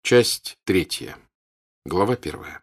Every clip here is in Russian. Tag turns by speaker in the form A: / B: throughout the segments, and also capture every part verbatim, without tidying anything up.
A: Часть третья. Глава первая.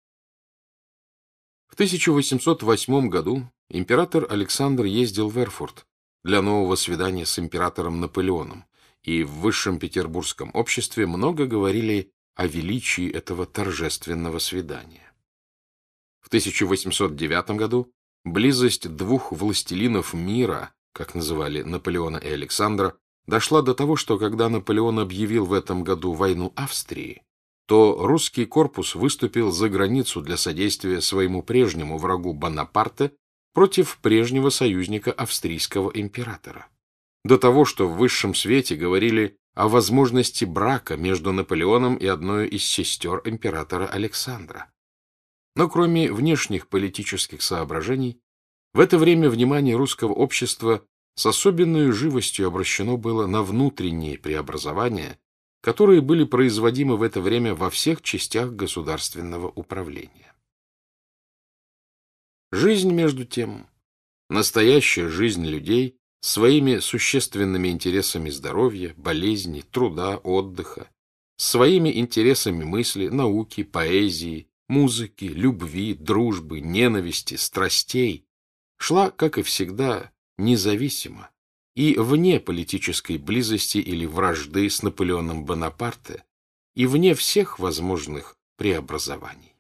A: В тысяча восемьсот восьмом году император Александр ездил в Эрфурт для нового свидания с императором Наполеоном, и в высшем петербургском обществе много говорили о величии этого торжественного свидания. В тысяча восемьсот девятом году близость двух властелинов мира, как называли Наполеона и Александра, дошла до того, что когда Наполеон объявил в этом году войну Австрии, то русский корпус выступил за границу для содействия своему прежнему врагу Бонапарте против прежнего союзника австрийского императора. До того, что в высшем свете говорили о возможности брака между Наполеоном и одной из сестер императора Александра. Но кроме внешних политических соображений, в это время внимание русского общества с особенной живостью обращено было на внутренние преобразования, которые были производимы в это время во всех частях государственного управления. Жизнь, между тем, настоящая жизнь людей, своими существенными интересами здоровья, болезней, труда, отдыха, своими интересами мысли, науки, поэзии, музыки, любви, дружбы, ненависти, страстей, шла, как и всегда, независимо и вне политической близости или вражды с Наполеоном Бонапарте и вне всех возможных преобразований.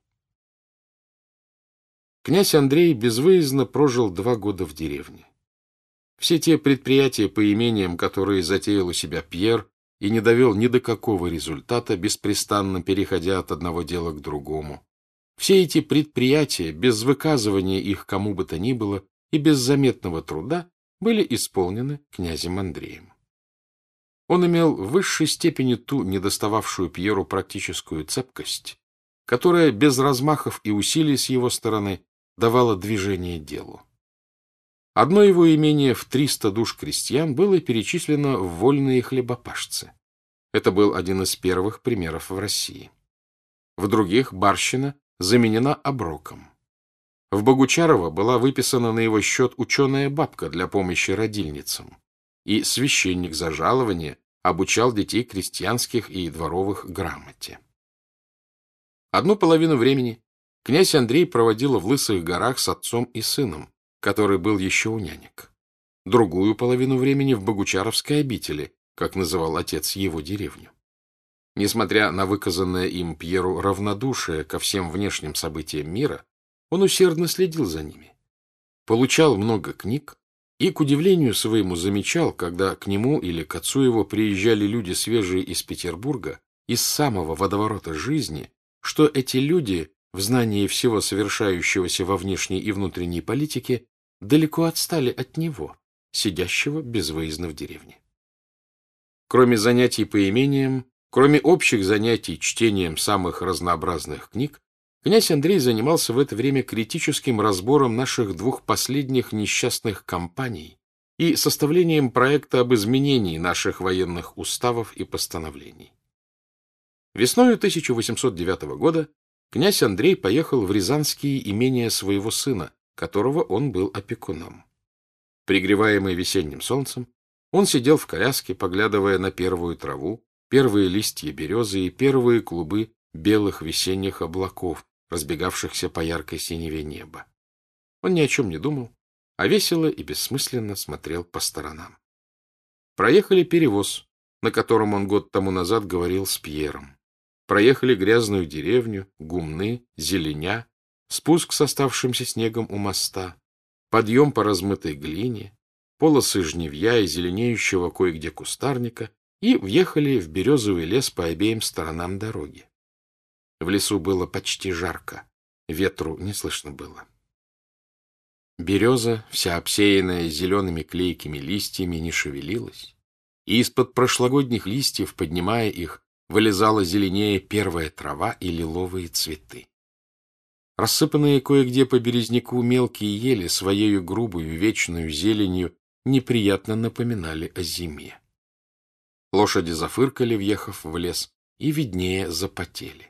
A: Князь Андрей безвыездно прожил два года в деревне. Все те предприятия по имениям, которые затеял у себя Пьер и не довел ни до какого результата, беспрестанно переходя от одного дела к другому, все эти предприятия, без выказывания их кому бы то ни было и без заметного труда, были исполнены князем Андреем. Он имел в высшей степени ту недостававшую Пьеру практическую цепкость, которая без размахов и усилий с его стороны давала движение делу. Одно его имение в триста душ крестьян было перечислено в вольные хлебопашцы. Это был один из первых примеров в России. В других барщина заменена оброком. В Богучарово была выписана на его счет ученая бабка для помощи родильницам, и священник за жалование обучал детей крестьянских и дворовых грамоте. Одну половину времени князь Андрей проводил в Лысых горах с отцом и сыном, который был еще у нянек. Другую половину времени в Богучаровской обители, как называл отец его деревню. Несмотря на выказанное им Пьеру равнодушие ко всем внешним событиям мира, он усердно следил за ними, получал много книг и, к удивлению своему, замечал, когда к нему или к отцу его приезжали люди свежие из Петербурга, из самого водоворота жизни, что эти люди, в знании всего совершающегося во внешней и внутренней политике, далеко отстали от него, сидящего безвыездно в деревне. Кроме занятий по имениям, кроме общих занятий чтением самых разнообразных книг, князь Андрей занимался в это время критическим разбором наших двух последних несчастных кампаний и составлением проекта об изменении наших военных уставов и постановлений. Весною тысяча восемьсот девятого года князь Андрей поехал в рязанские имения своего сына, которого он был опекуном. Пригреваемый весенним солнцем, он сидел в коляске, поглядывая на первую траву, первые листья березы и первые клубы белых весенних облаков, разбегавшихся по яркой синеве неба. Он ни о чем не думал, а весело и бессмысленно смотрел по сторонам. Проехали перевоз, на котором он год тому назад говорил с Пьером. Проехали грязную деревню, гумны, зеленя, спуск с оставшимся снегом у моста, подъем по размытой глине, полосы жнивья и зеленеющего кое-где кустарника, и въехали в березовый лес по обеим сторонам дороги. В лесу было почти жарко, ветру не слышно было. Береза, вся обсеянная зелеными клейкими листьями, не шевелилась, и из-под прошлогодних листьев, поднимая их, вылезала зеленее первая трава и лиловые цветы. Рассыпанные кое-где по березняку мелкие ели своею грубую вечную зеленью неприятно напоминали о зиме. Лошади зафыркали, въехав в лес, и виднее запотели.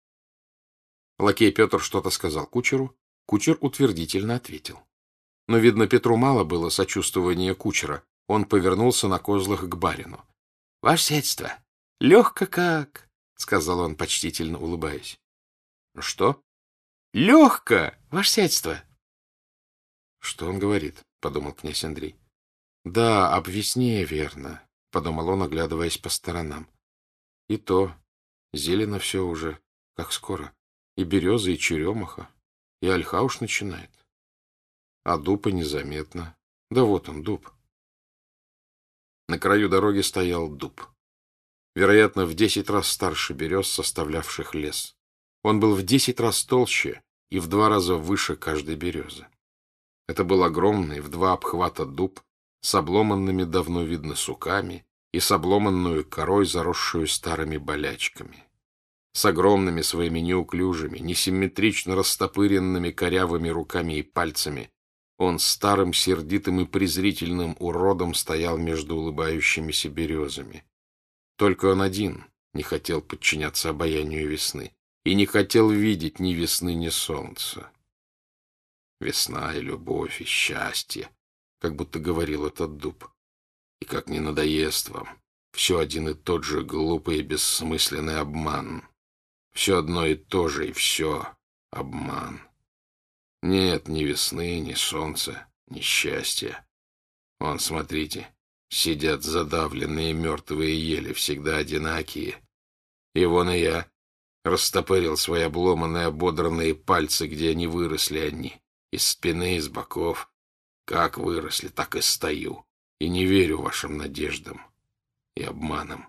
A: Лакей Петр что-то сказал кучеру, кучер утвердительно ответил. Но, видно, Петру мало было сочувствования кучера, он повернулся на козлах к барину. — Ваше сельство, легко как! сказал он, почтительно улыбаясь. — Что? — Легко, ваше сиятельство. — Что он говорит? — подумал князь Андрей. — Да, об весне, верно, — подумал он, оглядываясь по сторонам. И то, зелено все уже, как скоро. И береза, и черемуха, и ольха уж начинает. А дуба незаметно. Да вот он, дуб. На краю дороги стоял дуб. Вероятно, в десять раз старше берез, составлявших лес. Он был в десять раз толще и в два раза выше каждой березы. Это был огромный в два обхвата дуб с обломанными давно видно суками и с обломанную корой, заросшую старыми болячками. С огромными своими неуклюжими, несимметрично растопыренными корявыми руками и пальцами он старым, сердитым и презрительным уродом стоял между улыбающимися березами. Только он один не хотел подчиняться обаянию весны и не хотел видеть ни весны, ни солнца. Весна и любовь, и счастье, как будто говорил этот дуб. И как не надоест вам, все один и тот же глупый и бессмысленный обман. Все одно и то же, и все обман. Нет ни весны, ни солнца, ни счастья. Вон, смотрите, сидят задавленные мертвые ели, всегда одинакие. И вон и я растопырил свои обломанные, ободранные пальцы, где они выросли они, из спины, из боков. Как выросли, так и стою, и не верю вашим надеждам и обманам.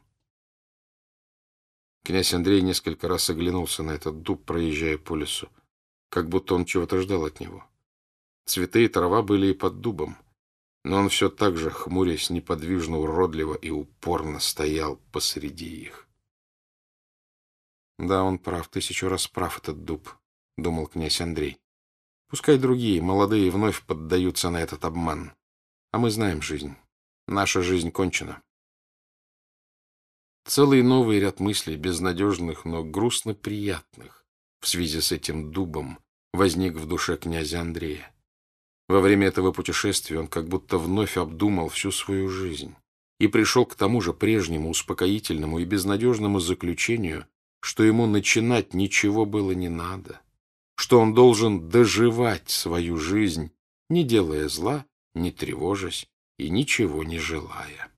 A: Князь Андрей несколько раз оглянулся на этот дуб, проезжая по лесу, как будто он чего-то ждал от него. Цветы и трава были и под дубом, но он все так же, хмурясь, неподвижно, уродливо и упорно стоял посреди их. «Да, он прав, тысячу раз прав, этот дуб», — думал князь Андрей. «Пускай другие, молодые, вновь поддаются на этот обман. А мы знаем жизнь. Наша жизнь кончена». Целый новый ряд мыслей, безнадежных, но грустно приятных, в связи с этим дубом, возник в душе князя Андрея. Во время этого путешествия он как будто вновь обдумал всю свою жизнь и пришел к тому же прежнему успокоительному и безнадежному заключению, что ему начинать ничего было не надо, что он должен доживать свою жизнь, не делая зла, не тревожась и ничего не желая.